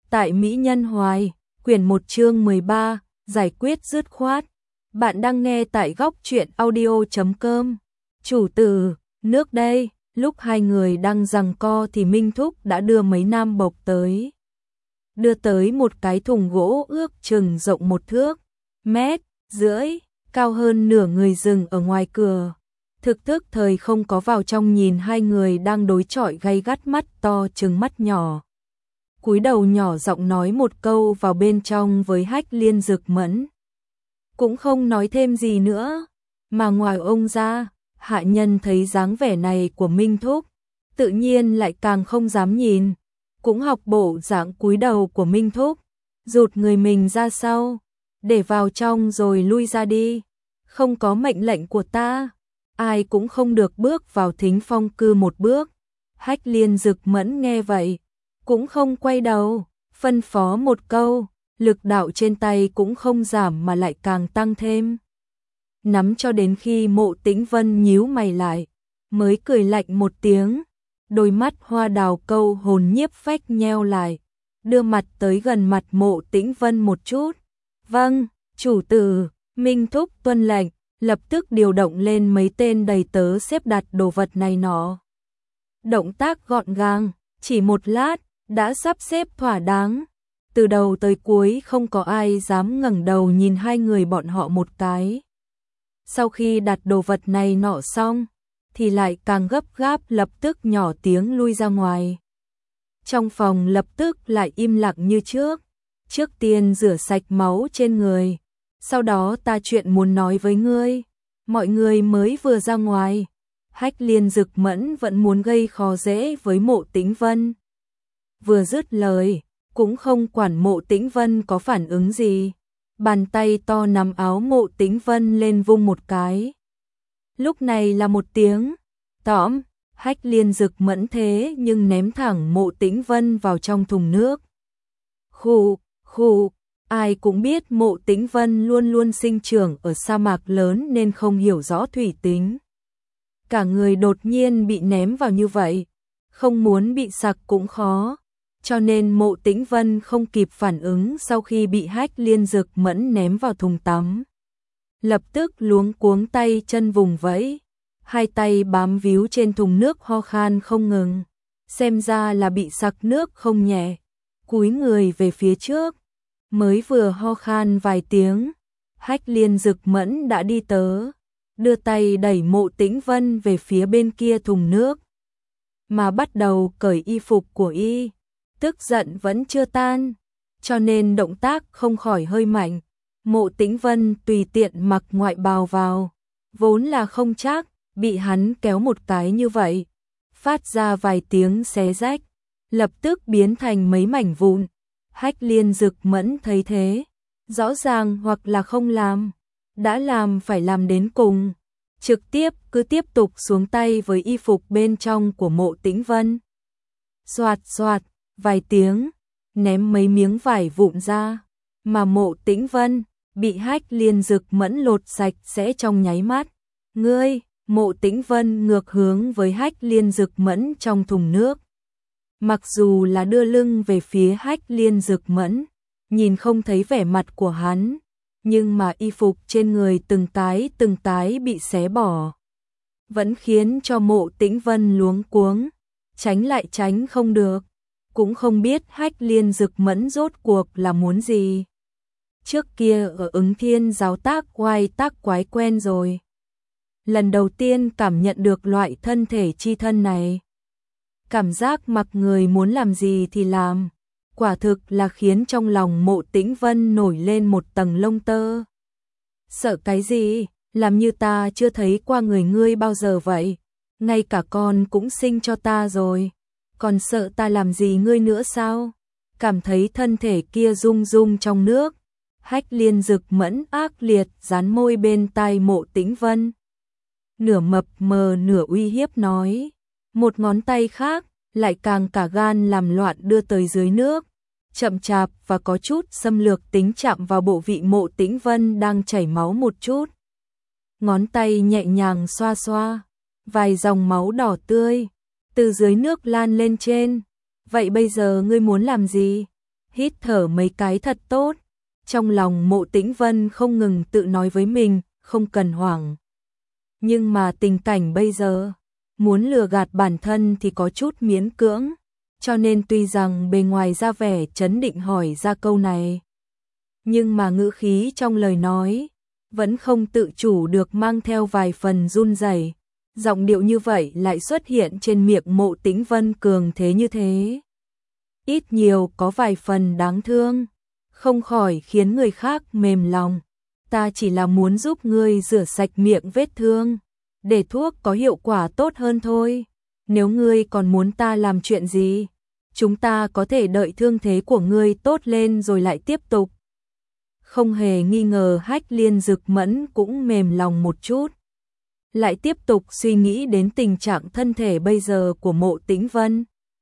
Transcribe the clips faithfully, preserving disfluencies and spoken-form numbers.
tại Mỹ Nhân Hoài, quyển một chương mười ba, giải quyết dứt khoát. Bạn đang nghe tại góc truyện audio chấm com. Chủ tử, nước đây, lúc hai người đang giằng co thì Minh Thúc đã đưa mấy nam bộc tới. Đưa tới một cái thùng gỗ ước chừng rộng một thước, mét, rưỡi, cao hơn nửa người dừng ở ngoài cửa. Thực thức thời không có vào trong nhìn hai người đang đối chọi gay gắt, mắt to trừng mắt nhỏ. Cúi đầu nhỏ giọng nói một câu vào bên trong với Hách Liên Dực Mẫn. Cũng không nói thêm gì nữa, mà ngoài ông ra, hạ nhân thấy dáng vẻ này của Minh Thúc, tự nhiên lại càng không dám nhìn, cũng học bộ dạng cúi đầu của Minh Thúc, rụt người mình ra sau, để vào trong rồi lui ra đi, không có mệnh lệnh của ta, ai cũng không được bước vào Thính Phong cư một bước. Hách Liên Dực Mẫn nghe vậy, cũng không quay đầu, phân phó một câu, lực đạo trên tay cũng không giảm mà lại càng tăng thêm. Nắm cho đến khi Mộ Tĩnh Vân nhíu mày lại, mới cười lạnh một tiếng, đôi mắt hoa đào câu hồn nhiếp phách nheo lại, đưa mặt tới gần mặt Mộ Tĩnh Vân một chút. Vâng, chủ tử. Minh Thúc tuân lệnh, lập tức điều động lên mấy tên đầy tớ xếp đặt đồ vật này nọ. Động tác gọn gàng, chỉ một lát, đã sắp xếp thỏa đáng. Từ đầu tới cuối không có ai dám ngẩng đầu nhìn hai người bọn họ một cái. Sau khi đặt đồ vật này nọ xong, thì lại càng gấp gáp lập tức nhỏ tiếng lui ra ngoài. Trong phòng lập tức lại im lặng như trước. Trước tiên rửa sạch máu trên người, sau đó ta chuyện muốn nói với ngươi. Mọi người mới vừa ra ngoài, Hách Liên Dực Mẫn vẫn muốn gây khó dễ với Mộ Tĩnh Vân. Vừa dứt lời, cũng không quản Mộ Tĩnh Vân có phản ứng gì, bàn tay to nắm áo Mộ Tĩnh Vân lên vung một cái. Lúc này là một tiếng tõm, Hách Liên Dực Mẫn thế nhưng ném thẳng Mộ Tĩnh Vân vào trong thùng nước. Khụ, khụ, ai cũng biết Mộ Tĩnh Vân luôn luôn sinh trưởng ở sa mạc lớn nên không hiểu rõ thủy tính. Cả người đột nhiên bị ném vào như vậy, không muốn bị sặc cũng khó, cho nên Mộ Tĩnh Vân không kịp phản ứng sau khi bị Hách Liên Dực Mẫn ném vào thùng tắm. Lập tức luống cuống tay chân vùng vẫy, hai tay bám víu trên thùng nước ho khan không ngừng, xem ra là bị sặc nước không nhẹ, cúi người về phía trước. Mới vừa ho khan vài tiếng, Hách Liên Dực Mẫn đã đi tới, đưa tay đẩy Mộ Tĩnh Vân về phía bên kia thùng nước, mà bắt đầu cởi y phục của y. Tức giận vẫn chưa tan, cho nên động tác không khỏi hơi mạnh. Mộ Tĩnh Vân tùy tiện mặc ngoại bào vào, vốn là không chắc, bị hắn kéo một cái như vậy, phát ra vài tiếng xé rách, lập tức biến thành mấy mảnh vụn. Hách Liên Dực Mẫn thấy thế, rõ ràng hoặc là không làm, đã làm phải làm đến cùng, trực tiếp cứ tiếp tục xuống tay với y phục bên trong của Mộ Tĩnh Vân. Xoạt xoạt, vài tiếng, ném mấy miếng vải vụn ra, mà Mộ Tĩnh Vân bị Hách Liên Dực Mẫn lột sạch sẽ trong nháy mắt. Ngươi, Mộ Tĩnh Vân ngược hướng với Hách Liên Dực Mẫn trong thùng nước. Mặc dù là đưa lưng về phía Hách Liên Dực Mẫn, nhìn không thấy vẻ mặt của hắn, nhưng mà y phục trên người từng cái từng cái bị xé bỏ, vẫn khiến cho Mộ Tĩnh Vân luống cuống, tránh lại tránh không được, cũng không biết Hách Liên Dực Mẫn rốt cuộc là muốn gì. Trước kia ở Ứng Thiên giáo tác oai tác quái quen rồi, lần đầu tiên cảm nhận được loại thân thể chi thân này. Cảm giác mặc người muốn làm gì thì làm, quả thực là khiến trong lòng Mộ Tĩnh Vân nổi lên một tầng lông tơ. Sợ cái gì, làm như ta chưa thấy qua người ngươi bao giờ vậy, ngay cả con cũng sinh cho ta rồi, còn sợ ta làm gì ngươi nữa sao? Cảm thấy thân thể kia rung rung trong nước, Hách Liên Dực Mẫn ác liệt dán môi bên tai Mộ Tĩnh Vân. Nửa mập mờ nửa uy hiếp nói, một ngón tay khác lại càng cả gan làm loạn đưa tới dưới nước, chậm chạp và có chút xâm lược tính chạm vào bộ vị Mộ Tĩnh Vân đang chảy máu một chút. Ngón tay nhẹ nhàng xoa xoa, vài dòng máu đỏ tươi từ dưới nước lan lên trên. Vậy bây giờ ngươi muốn làm gì? hít thở mấy cái thật tốt. Trong lòng Mộ Tĩnh Vân không ngừng tự nói với mình, không cần hoảng. Nhưng mà tình cảnh bây giờ, muốn lừa gạt bản thân thì có chút miễn cưỡng, cho nên tuy rằng bề ngoài ra vẻ trấn định hỏi ra câu này, nhưng mà ngữ khí trong lời nói vẫn không tự chủ được mang theo vài phần run rẩy. Giọng điệu như vậy lại xuất hiện trên miệng Mộ Tĩnh Vân cường thế như thế, ít nhiều có vài phần đáng thương, không khỏi khiến người khác mềm lòng. Ta chỉ là muốn giúp ngươi rửa sạch miệng vết thương, để thuốc có hiệu quả tốt hơn thôi. Nếu ngươi còn muốn ta làm chuyện gì, chúng ta có thể đợi thương thế của ngươi tốt lên rồi lại tiếp tục. Không hề nghi ngờ Hách Liên Dực Mẫn cũng mềm lòng một chút, lại tiếp tục suy nghĩ đến tình trạng thân thể bây giờ của Mộ Tĩnh Vân.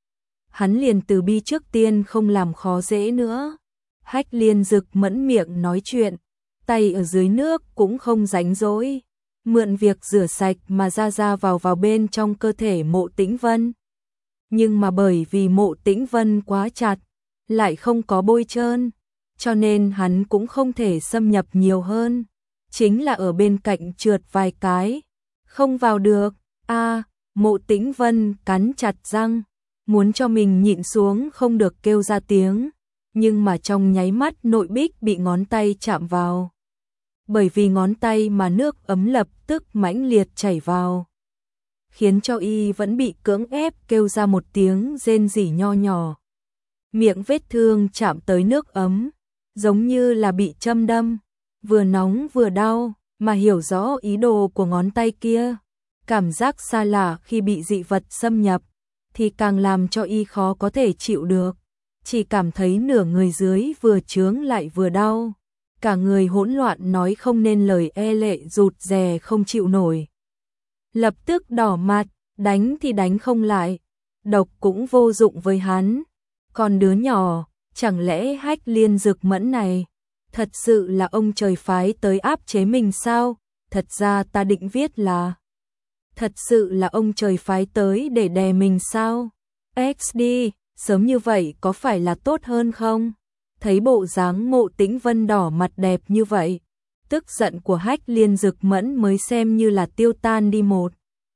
Hắn liền từ bi trước tiên không làm khó dễ nữa. Hách Liên Dực Mẫn miệng nói chuyện, tay ở dưới nước cũng không rảnh rỗi, mượn việc rửa sạch mà ra ra vào vào bên trong cơ thể Mộ Tĩnh Vân. Nhưng mà bởi vì Mộ Tĩnh Vân quá chặt, lại không có bôi trơn, cho nên hắn cũng không thể xâm nhập nhiều hơn, chính là ở bên cạnh trượt vài cái, không vào được. A, à, Mộ Tĩnh Vân cắn chặt răng, muốn cho mình nhịn xuống không được kêu ra tiếng, nhưng mà trong nháy mắt nội bích bị ngón tay chạm vào. Bởi vì ngón tay mà nước ấm lập tức mãnh liệt chảy vào, khiến cho y vẫn bị cưỡng ép kêu ra một tiếng rên rỉ nho nhỏ. Miệng vết thương chạm tới nước ấm, giống như là bị châm đâm, vừa nóng vừa đau, mà hiểu rõ ý đồ của ngón tay kia. Cảm giác xa lạ khi bị dị vật xâm nhập, thì càng làm cho y khó có thể chịu được. Chỉ cảm thấy nửa người dưới vừa chướng lại vừa đau, cả người hỗn loạn nói không nên lời, e lệ rụt rè không chịu nổi. Lập tức đỏ mặt, đánh thì đánh không lại, độc cũng vô dụng với hắn. Còn đứa nhỏ, chẳng lẽ Hách Liên Dực Mẫn này thật sự là ông trời phái tới áp chế mình sao? Thật ra ta định viết là thật sự là ông trời phái tới để đè mình sao? ích đê, sớm như vậy có phải là tốt hơn không? Thấy bộ dáng Mộ Tĩnh Vân đỏ mặt đẹp như vậy, tức giận của Hách Liên Dực Mẫn mới xem như là tiêu tan đi một.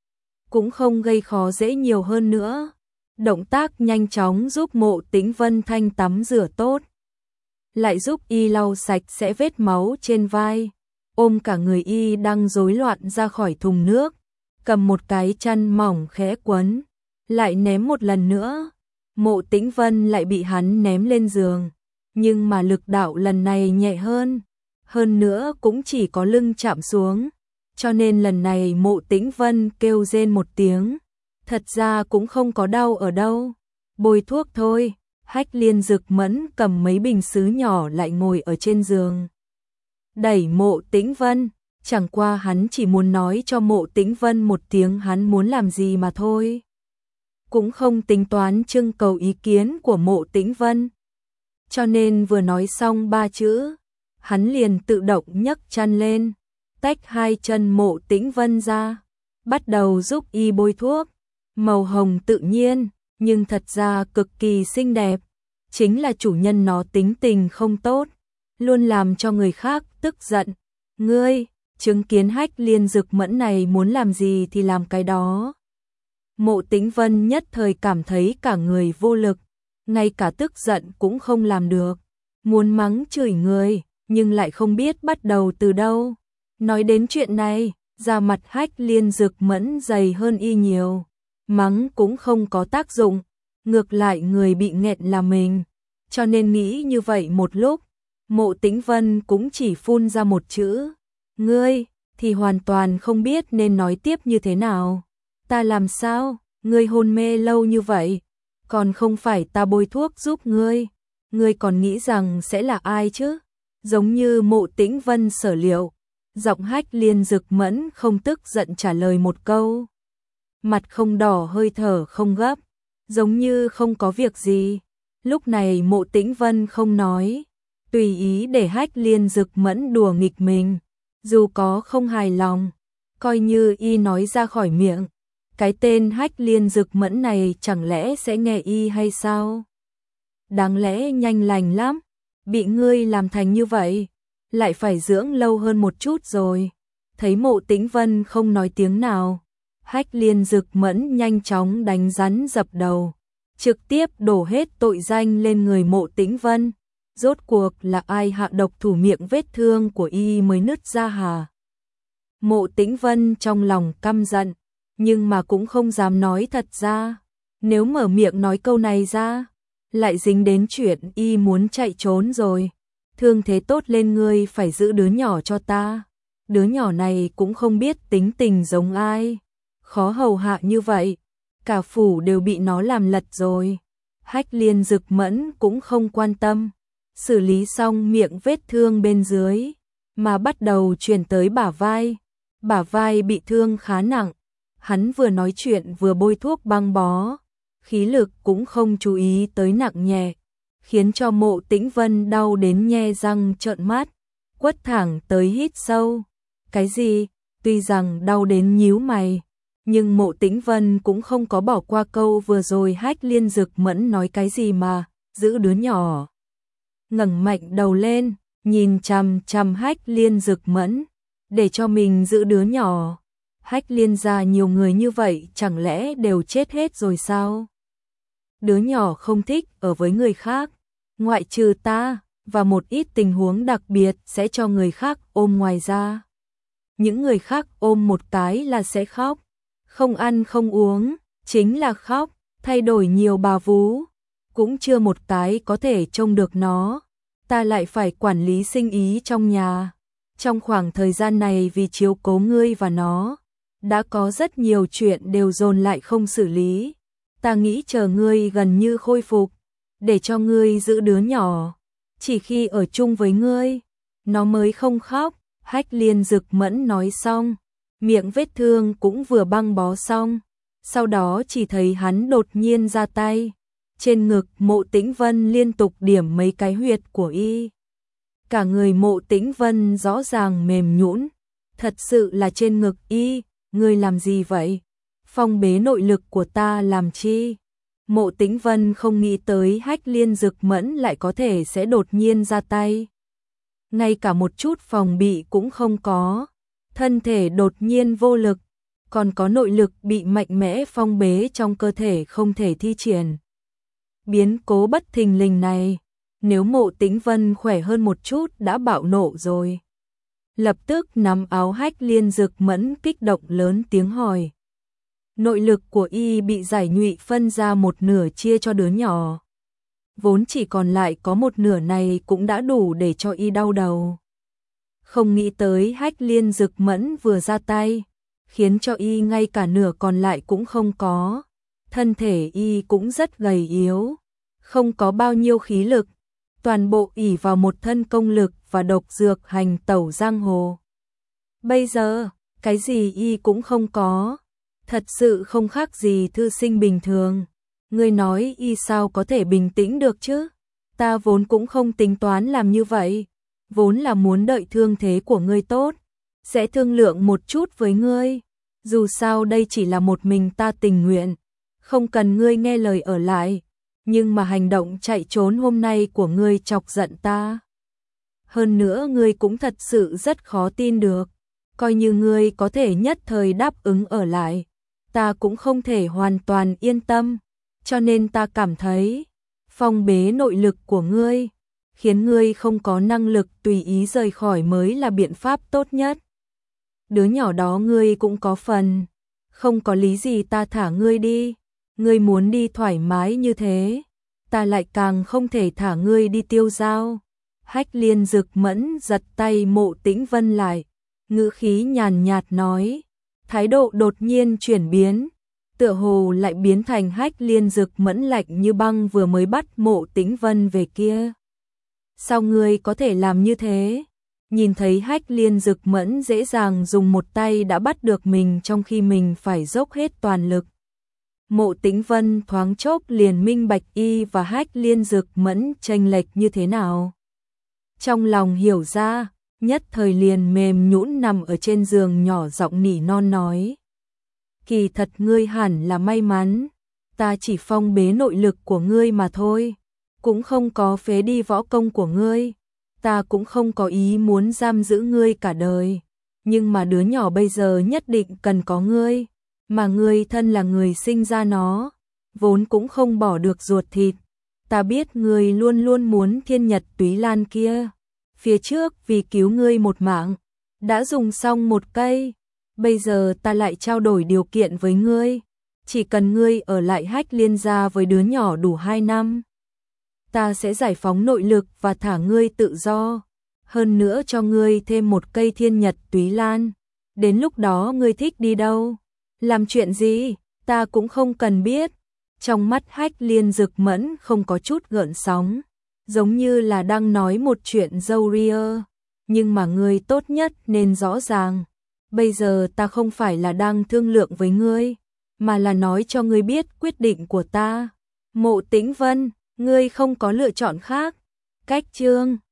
Cũng không gây khó dễ nhiều hơn nữa. Động tác nhanh chóng giúp Mộ Tĩnh Vân thanh tắm rửa tốt, lại giúp y lau sạch sẽ vết máu trên vai, ôm cả người y đang rối loạn ra khỏi thùng nước, cầm một cái chăn mỏng khẽ quấn, lại ném một lần nữa. Mộ Tĩnh Vân lại bị hắn ném lên giường, nhưng mà lực đạo lần này nhẹ hơn, hơn nữa cũng chỉ có lưng chạm xuống, cho nên lần này Mộ Tĩnh Vân kêu rên một tiếng, thật ra cũng không có đau ở đâu, bôi thuốc thôi. Hách Liên Dực Mẫn cầm mấy bình sứ nhỏ lại ngồi ở trên giường, đẩy Mộ Tĩnh Vân, chẳng qua hắn chỉ muốn nói cho Mộ Tĩnh Vân một tiếng hắn muốn làm gì mà thôi, cũng không tính toán trưng cầu ý kiến của Mộ Tĩnh Vân. Cho nên vừa nói xong ba chữ, hắn liền tự động nhấc chăn lên, tách hai chân Mộ Tĩnh Vân ra, bắt đầu giúp y bôi thuốc. Màu hồng tự nhiên, nhưng thật ra cực kỳ xinh đẹp, chính là chủ nhân nó tính tình không tốt, luôn làm cho người khác tức giận. Ngươi, chứng kiến Hách Liên Dực Mẫn này muốn làm gì thì làm cái đó. Mộ Tĩnh Vân nhất thời cảm thấy cả người vô lực, ngay cả tức giận cũng không làm được, muốn mắng chửi người, nhưng lại không biết bắt đầu từ đâu. Nói đến chuyện này, da mặt Hách Liên Dực Mẫn dày hơn y nhiều, mắng cũng không có tác dụng, ngược lại người bị nghẹn là mình, cho nên nghĩ như vậy một lúc, Mộ Tĩnh Vân cũng chỉ phun ra một chữ, ngươi, thì hoàn toàn không biết nên nói tiếp như thế nào. Ta làm sao, ngươi hôn mê lâu như vậy, còn không phải ta bôi thuốc giúp ngươi, ngươi còn nghĩ rằng sẽ là ai chứ? Giống như Mộ Tĩnh Vân sở liệu, giọng Hách Liên Dực Mẫn không tức giận trả lời một câu, mặt không đỏ hơi thở không gấp, giống như không có việc gì. Lúc này Mộ Tĩnh Vân không nói, tùy ý để Hách Liên Dực Mẫn đùa nghịch mình, dù có không hài lòng, coi như y nói ra khỏi miệng, cái tên Hách Liên Dực Mẫn này chẳng lẽ sẽ nghe y hay sao? đáng lẽ nhanh lành lắm, bị ngươi làm thành như vậy, lại phải dưỡng lâu hơn một chút rồi. Thấy Mộ Tĩnh Vân không nói tiếng nào, Hách Liên Dực Mẫn nhanh chóng đánh rắn dập đầu, trực tiếp đổ hết tội danh lên người Mộ Tĩnh Vân. Rốt cuộc là ai hạ độc thủ miệng vết thương của y mới nứt ra hả? Mộ Tĩnh Vân trong lòng căm giận, nhưng mà cũng không dám nói thật ra. Nếu mở miệng nói câu này ra, lại dính đến chuyện y muốn chạy trốn rồi. Thương thế tốt lên ngươi phải giữ đứa nhỏ cho ta. Đứa nhỏ này cũng không biết tính tình giống ai, khó hầu hạ như vậy, cả phủ đều bị nó làm lật rồi. Hách Liên Dực Mẫn cũng không quan tâm, xử lý xong miệng vết thương bên dưới, mà bắt đầu chuyển tới bả vai. Bả vai bị thương khá nặng, hắn vừa nói chuyện vừa bôi thuốc băng bó, khí lực cũng không chú ý tới nặng nhẹ, khiến cho Mộ Tĩnh Vân đau đến nhe răng trợn mắt, quất thẳng tới hít sâu. Cái gì? Tuy rằng đau đến nhíu mày, nhưng Mộ Tĩnh Vân cũng không có bỏ qua câu vừa rồi Hách Liên Dực Mẫn nói cái gì mà, giữ đứa nhỏ. Ngẩng mạnh đầu lên, nhìn chằm chằm Hách Liên Dực Mẫn, để cho mình giữ đứa nhỏ. Hách Liên gia nhiều người như vậy chẳng lẽ đều chết hết rồi sao? Đứa nhỏ không thích ở với người khác, ngoại trừ ta, và một ít tình huống đặc biệt sẽ cho người khác ôm ngoài ra. Những người khác ôm một cái là sẽ khóc, không ăn không uống, chính là khóc, thay đổi nhiều bà vú, cũng chưa một cái có thể trông được nó. Ta lại phải quản lý sinh ý trong nhà. Trong khoảng thời gian này vì chiếu cố ngươi và nó, đã có rất nhiều chuyện đều dồn lại không xử lý. Ta nghĩ chờ ngươi gần như khôi phục, để cho ngươi giữ đứa nhỏ. Chỉ khi ở chung với ngươi, nó mới không khóc. Hách Liên Dực Mẫn nói xong, miệng vết thương cũng vừa băng bó xong. Sau đó chỉ thấy hắn đột nhiên ra tay, trên ngực Mộ Tĩnh Vân liên tục điểm mấy cái huyệt của y. Cả người Mộ Tĩnh Vân rõ ràng mềm nhũn, thật sự là trên ngực y. Ngươi làm gì vậy? Phong bế nội lực của ta làm chi? Mộ Tĩnh Vân không nghĩ tới Hách Liên Dực Mẫn lại có thể sẽ đột nhiên ra tay. Ngay cả một chút phòng bị cũng không có, thân thể đột nhiên vô lực, còn có nội lực bị mạnh mẽ phong bế trong cơ thể không thể thi triển. Biến cố bất thình lình này, nếu Mộ Tĩnh Vân khỏe hơn một chút đã bạo nộ rồi. Lập tức nắm áo Hách Liên Dực Mẫn kích động lớn tiếng hỏi. Nội lực của y bị giải nhụy phân ra một nửa chia cho đứa nhỏ. Vốn chỉ còn lại có một nửa này cũng đã đủ để cho y đau đầu. Không nghĩ tới Hách Liên Dực Mẫn vừa ra tay, khiến cho y ngay cả nửa còn lại cũng không có. Thân thể y cũng rất gầy yếu, không có bao nhiêu khí lực, toàn bộ ỷ vào một thân công lực và độc dược hành tẩu giang hồ. Bây giờ, cái gì y cũng không có, thật sự không khác gì thư sinh bình thường. Ngươi nói y sao có thể bình tĩnh được chứ? Ta vốn cũng không tính toán làm như vậy, vốn là muốn đợi thương thế của ngươi tốt, sẽ thương lượng một chút với ngươi. Dù sao đây chỉ là một mình ta tình nguyện, không cần ngươi nghe lời ở lại, nhưng mà hành động chạy trốn hôm nay của ngươi chọc giận ta. Hơn nữa ngươi cũng thật sự rất khó tin được, coi như ngươi có thể nhất thời đáp ứng ở lại, ta cũng không thể hoàn toàn yên tâm, cho nên ta cảm thấy phong bế nội lực của ngươi, khiến ngươi không có năng lực tùy ý rời khỏi mới là biện pháp tốt nhất. Đứa nhỏ đó ngươi cũng có phần, không có lý gì ta thả ngươi đi, ngươi muốn đi thoải mái như thế, ta lại càng không thể thả ngươi đi tiêu dao. Hách Liên Dực Mẫn giật tay Mộ Tĩnh Vân lại, ngữ khí nhàn nhạt nói, thái độ đột nhiên chuyển biến, tựa hồ lại biến thành Hách Liên Dực Mẫn lạnh như băng vừa mới bắt Mộ Tĩnh Vân về kia. Sao ngươi có thể làm như thế? Nhìn thấy Hách Liên Dực Mẫn dễ dàng dùng một tay đã bắt được mình trong khi mình phải dốc hết toàn lực. Mộ Tĩnh Vân thoáng chốc liền minh bạch y và Hách Liên Dực Mẫn chênh lệch như thế nào. Trong lòng hiểu ra, nhất thời liền mềm nhũn nằm ở trên giường nhỏ giọng nỉ non nói. Kỳ thật ngươi hẳn là may mắn, ta chỉ phong bế nội lực của ngươi mà thôi. cũng không có phế đi võ công của ngươi, ta cũng không có ý muốn giam giữ ngươi cả đời, nhưng mà đứa nhỏ bây giờ nhất định cần có ngươi, mà ngươi thân là người sinh ra nó, vốn cũng không bỏ được ruột thịt. Ta biết ngươi luôn luôn muốn thiên nhật túy lan kia, phía trước vì cứu ngươi một mạng, đã dùng xong một cây, bây giờ ta lại trao đổi điều kiện với ngươi, chỉ cần ngươi ở lại Hách Liên gia với đứa nhỏ đủ hai năm, ta sẽ giải phóng nội lực và thả ngươi tự do, hơn nữa cho ngươi thêm một cây thiên nhật túy lan, đến lúc đó ngươi thích đi đâu, làm chuyện gì, ta cũng không cần biết. Trong mắt Hách Liên Dực Mẫn không có chút gợn sóng, giống như là đang nói một chuyện dâu ria, nhưng mà ngươi tốt nhất nên rõ ràng, bây giờ ta không phải là đang thương lượng với ngươi, mà là nói cho ngươi biết quyết định của ta. Mộ Tĩnh Vân, ngươi không có lựa chọn khác. Cách chương